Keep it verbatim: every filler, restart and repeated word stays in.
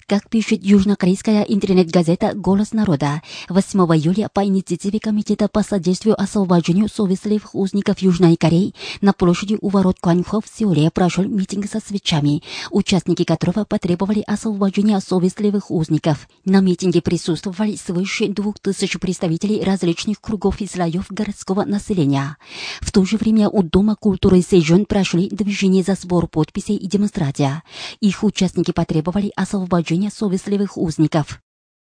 Как пишет южнокорейская интернет-газета «Голос народа», восьмого июля по инициативе Комитета по содействию освобождению совестливых узников Южной Кореи на площади у ворот Кванхо в Сеуле прошел митинг со свечами, участники которого потребовали освобождения совестливых узников. На митинге присутствовали свыше двух тысяч представителей различных кругов и слоев городского населения. В то же время у Дома культуры Сэйджон прошли движения за сбор подписей и демонстрация. Их участники потребовали освобождения совестливых узников.